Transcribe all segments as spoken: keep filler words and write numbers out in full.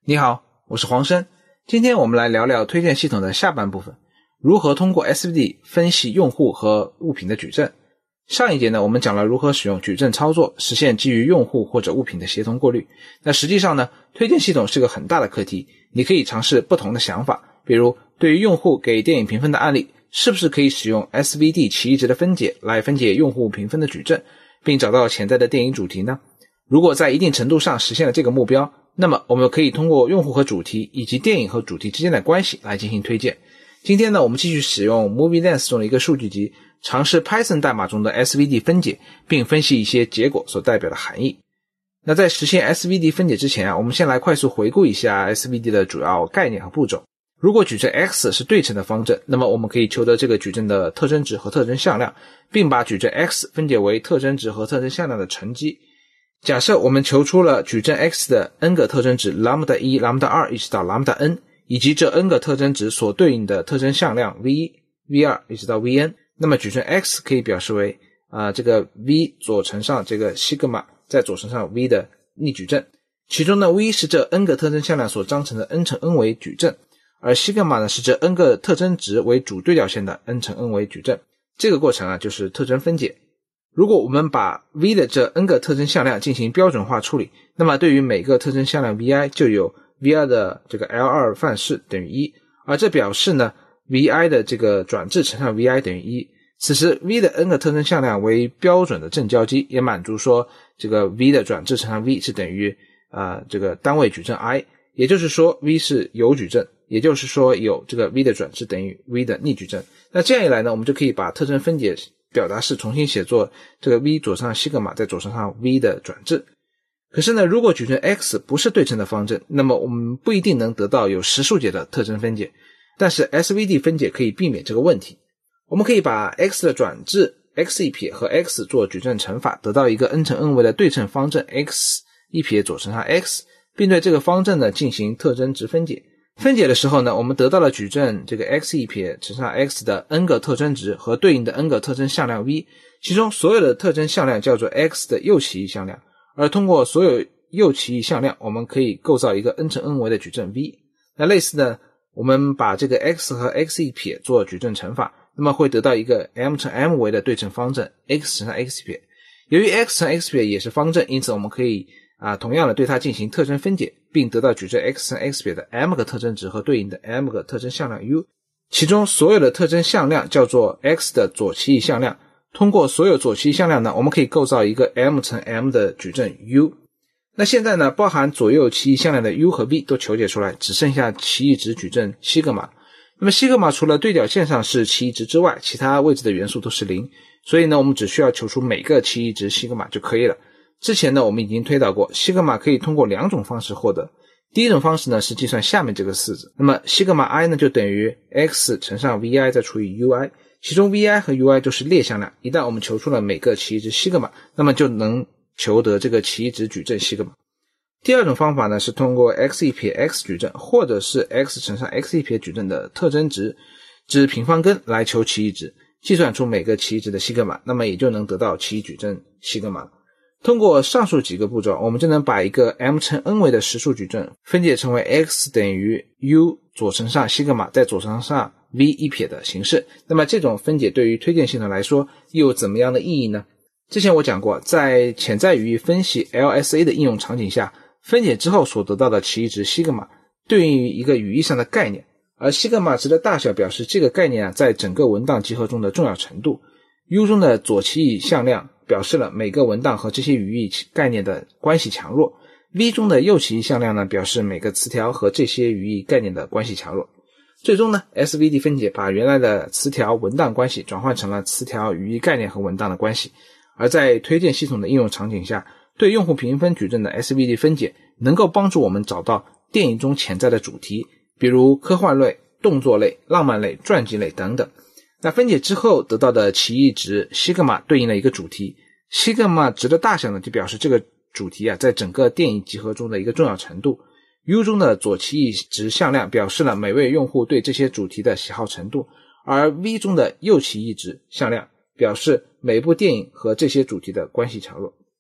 你好，我是黄生。今天我们来聊聊推荐系统的下半部分，如何通过 S V D 分析用户和物品的矩阵。上一节呢，我们讲了如何使用矩阵操作，实现基于用户或者物品的协同过滤。那实际上呢，推荐系统是个很大的课题，你可以尝试不同的想法，比如对于用户给电影评分的案例，是不是可以使用 S V D 奇异值的分解来分解用户评分的矩阵，并找到潜在的电影主题呢？如果在一定程度上实现了这个目标，那么我们可以通过用户和主题以及电影和主题之间的关系来进行推荐。今天呢，我们继续使用 MovieLens 中的一个数据集，尝试 Python 代码中的 S V D 分解，并分析一些结果所代表的含义。那在实现 S V D 分解之前啊，我们先来快速回顾一下 S V D 的主要概念和步骤。如果矩阵 X 是对称的方阵，那么我们可以求得这个矩阵的特征值和特征向量，并把矩阵 X 分解为特征值和特征向量的乘积。假设我们求出了矩阵 X 的 n 个特征值 lambda 一 lambda 二 一直到 lambda n， 以及这 n 个特征值所对应的特征向量 v 一 v 二 一直到 vn， 那么矩阵 X 可以表示为啊、呃、这个 v 左乘上这个西格玛再左乘上 v 的逆矩阵，其中呢 v 是这 n 个特征向量所章程的 n 乘 n 维矩阵，而西格玛呢是这 n 个特征值为主对角线的 n 乘 n 维矩阵。这个过程啊就是特征分解。如果我们把 v 的这 n 个特征向量进行标准化处理，那么对于每个特征向量 vi 就有 vi 的这个 L 二 范式等于一，而这表示呢 vi 的这个转置乘上 vi 等于一。此时 v 的 n 个特征向量为标准的正交集，也满足说这个 v 的转置乘上 v 是等于呃这个单位矩阵 i， 也就是说 v 是有矩阵，也就是说有这个 v 的转置等于 v 的逆矩阵。那这样一来呢，我们就可以把特征分解表达式重新写作这个 v 左乘上西格玛再左乘上 v 的转置。可是呢，如果矩阵 X 不是对称的方阵，那么我们不一定能得到有实数解的特征分解，但是 S V D 分解可以避免这个问题。我们可以把 X 的转置 x 一撇和 X 做矩阵乘法，得到一个 n 乘 n 维的对称方阵 x 一撇左乘上 x， 并对这个方阵呢进行特征值分解。分解的时候呢，我们得到了矩阵这个 x 一撇乘上 x 的 n 个特征值和对应的 n 个特征向量 v， 其中所有的特征向量叫做 x 的右奇异向量，而通过所有右奇异向量，我们可以构造一个 n 乘 n 维的矩阵 v。 那类似的，我们把这个 x 和 x 一撇做矩阵乘法，那么会得到一个 m 乘 m 维的对称方阵 x 乘上 x 一撇。由于 x 乘 x 一撇也是方阵，因此我们可以啊，同样的对它进行特征分解，并得到矩阵 x 乘 x 撇的 m 个特征值和对应的 m 个特征向量 u， 其中所有的特征向量叫做 x 的左奇异向量。通过所有左奇异向量呢，我们可以构造一个 m 乘 m 的矩阵 u。 那现在呢，包含左右奇异向量的 u 和 v 都求解出来，只剩下奇异值矩阵西格玛。那么西格玛除了对角线上是奇异值之外，其他位置的元素都是零，所以呢，我们只需要求出每个奇异值西格玛就可以了。之前呢，我们已经推导过，西格玛可以通过两种方式获得。第一种方式呢是计算下面这个式子，那么西格玛 i 呢就等于 x 乘上 vi 再除以 ui， 其中 vi 和 ui 都是列向量，一旦我们求出了每个奇异值西格玛，那么就能求得这个奇异值矩阵西格玛。第二种方法呢是通过 x 一撇 x 矩阵或者是 x 乘上 x 一撇矩阵的特征值之平方根来求奇异值，计算出每个奇异值的西格玛，那么也就能得到奇异矩阵西格玛。通过上述几个步骤，我们就能把一个 m 乘 n 维的实数矩阵分解成为 x 等于 u 左乘上西格玛再左乘上 v 一撇的形式。那么这种分解对于推荐系统来说又有怎么样的意义呢？之前我讲过，在潜在语义分析 L S A 的应用场景下，分解之后所得到的奇异值西格玛对应于一个语义上的概念，而西格玛值的大小表示这个概念啊在整个文档集合中的重要程度。 U 中的左奇异向量表示了每个文档和这些语义概念的关系强弱， V 中的右奇异向量呢表示每个词条和这些语义概念的关系强弱。最终呢 S V D 分解把原来的词条文档关系转换成了词条语义概念和文档的关系。而在推荐系统的应用场景下，对用户评分矩阵的 S V D 分解能够帮助我们找到电影中潜在的主题，比如科幻类、动作类、浪漫类、传记类等等。那分解之后得到的奇异值西格玛对应了一个主题，西格玛值的大小呢就表示这个主题啊在整个电影集合中的一个重要程度。 U 中的左奇异值向量表示了每位用户对这些主题的喜好程度，而 V 中的右奇异值向量表示每部电影和这些主题的关系强弱。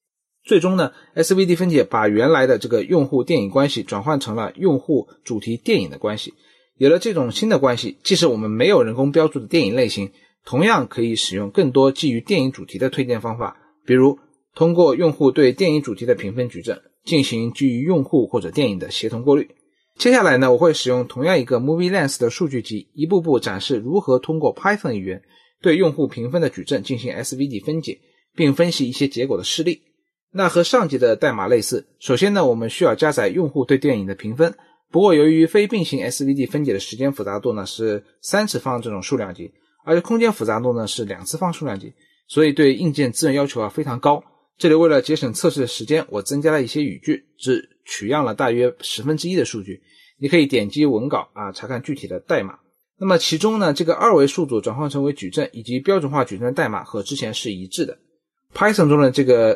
最终呢 S V D 分解把原来的这个用户电影关系转换成了用户主题电影的关系。有了这种新的关系，即使我们没有人工标注的电影类型，同样可以使用更多基于电影主题的推荐方法，比如通过用户对电影主题的评分矩阵进行基于用户或者电影的协同过滤。接下来呢，我会使用同样一个 Movie Lens 的数据集，一步步展示如何通过 Python 语言对用户评分的矩阵进行 S V D 分解，并分析一些结果的事例。那和上节的代码类似，首先呢，我们需要加载用户对电影的评分，不过由于非并行 S V D 分解的时间复杂度呢是三次方这种数量级，而且空间复杂度呢是两次方数量级，所以对硬件资源要求啊非常高。这里为了节省测试的时间，我增加了一些语句，只取样了大约十分之一的数据。你可以点击文稿啊查看具体的代码。那么其中呢，这个二维数组转换成为矩阵以及标准化矩阵的代码和之前是一致的。Python 中的这个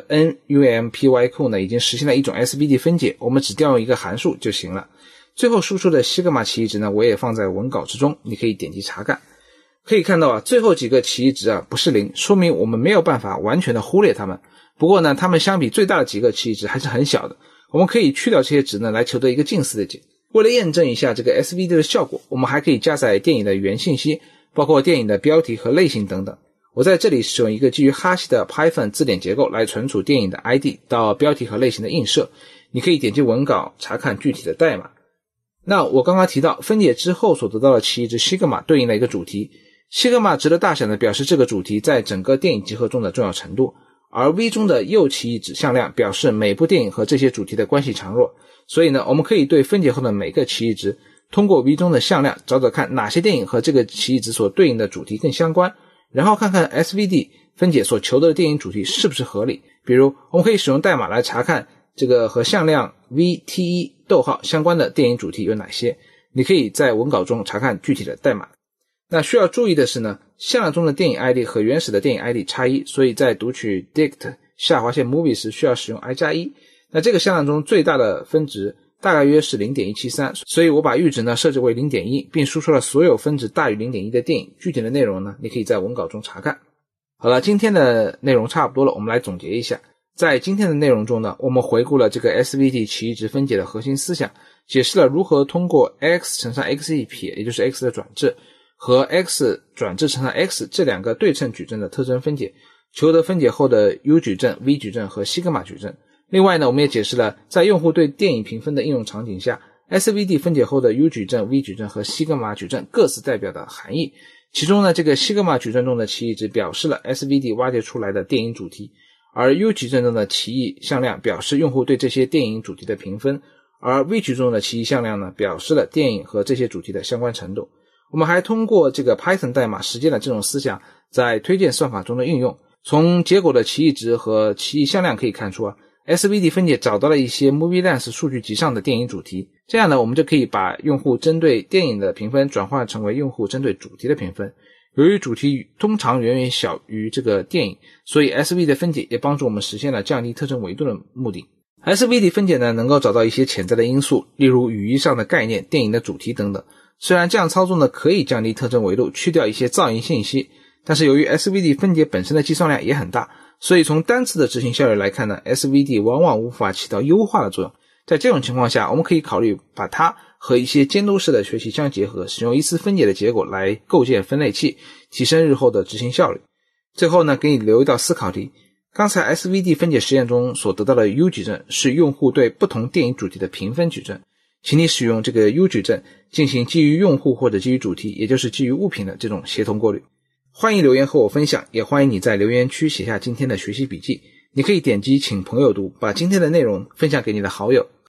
numpy 呢，已经实现了一种 S V D 分解，我们只调用一个函数就行了。最后输出的西格玛奇异值呢，我也放在文稿之中，你可以点击查看。可以看到啊，最后几个奇异值啊不是零，说明我们没有办法完全的忽略它们。不过呢，它们相比最大的几个奇异值还是很小的，我们可以去掉这些值呢，来求得一个近似的解。为了验证一下这个 S V D 的效果，我们还可以加载电影的原信息，包括电影的标题和类型等等。我在这里使用一个基于哈希的 Python 字典结构来存储电影的 I D 到标题和类型的映射，你可以点击文稿查看具体的代码。那我刚刚提到分解之后所得到的奇异值西格玛对应了一个主题，西格玛值的大小呢表示这个主题在整个电影集合中的重要程度，而 V 中的右奇异值向量表示每部电影和这些主题的关系强弱。所以呢，我们可以对分解后的每个奇异值通过 V 中的向量找找看哪些电影和这个奇异值所对应的主题更相关，然后看看 S V D 分解所求得的电影主题是不是合理。比如我们可以使用代码来查看这个和向量 V T 一 逗号相关的电影主题有哪些，你可以在文稿中查看具体的代码。那需要注意的是呢，向量中的电影 I D 和原始的电影 I D 差一，所以在读取 dict 下划线 movie 时需要使用 i 加一。那这个向量中最大的分值大概约是 零点一七三， 所以我把阈值呢设置为 零点一， 并输出了所有分值大于 零点一 的电影。具体的内容呢，你可以在文稿中查看。好了，今天的内容差不多了，我们来总结一下。在今天的内容中呢，我们回顾了这个 S V D 奇异值分解的核心思想，解释了如何通过 x 乘上 x 一撇，也就是 x 的转置，和 x 转置乘上 x 这两个对称矩阵的特征分解，求得分解后的 U 矩阵、V 矩阵和西格玛矩阵。另外呢，我们也解释了在用户对电影评分的应用场景下， S V D 分解后的 U 矩阵、V 矩阵和西格玛矩阵各自代表的含义。其中呢，这个西格玛矩阵中的奇异值表示了 S V D 挖掘出来的电影主题，而 U 矩阵中的奇异向量表示用户对这些电影主题的评分，而 V 矩阵中的奇异向量呢，表示了电影和这些主题的相关程度。我们还通过这个 Python 代码实践了这种思想在推荐算法中的应用。从结果的奇异值和奇异向量可以看出啊，S V D 分解找到了一些 Movie Lens 数据集上的电影主题，这样呢，我们就可以把用户针对电影的评分转换成为用户针对主题的评分。由于主题通常远远小于这个电影，所以 S V D 分解也帮助我们实现了降低特征维度的目的。S V D 分解呢，能够找到一些潜在的因素，例如语义上的概念、电影的主题等等。虽然这样操作呢，可以降低特征维度，去掉一些噪音信息，但是由于 S V D 分解本身的计算量也很大，所以从单次的执行效率来看呢， S V D 往往无法起到优化的作用。在这种情况下，我们可以考虑把它和一些监督式的学习相结合，使用依次分解的结果来构建分类器，提升日后的执行效率。最后呢，给你留一道思考题。刚才 S V D 分解实验中所得到的 U 矩阵是用户对不同电影主题的评分矩阵，请你使用这个 U 矩阵进行基于用户或者基于主题，也就是基于物品的这种协同过滤。欢迎留言和我分享，也欢迎你在留言区写下今天的学习笔记。你可以点击请朋友读，把今天的内容分享给你的好友。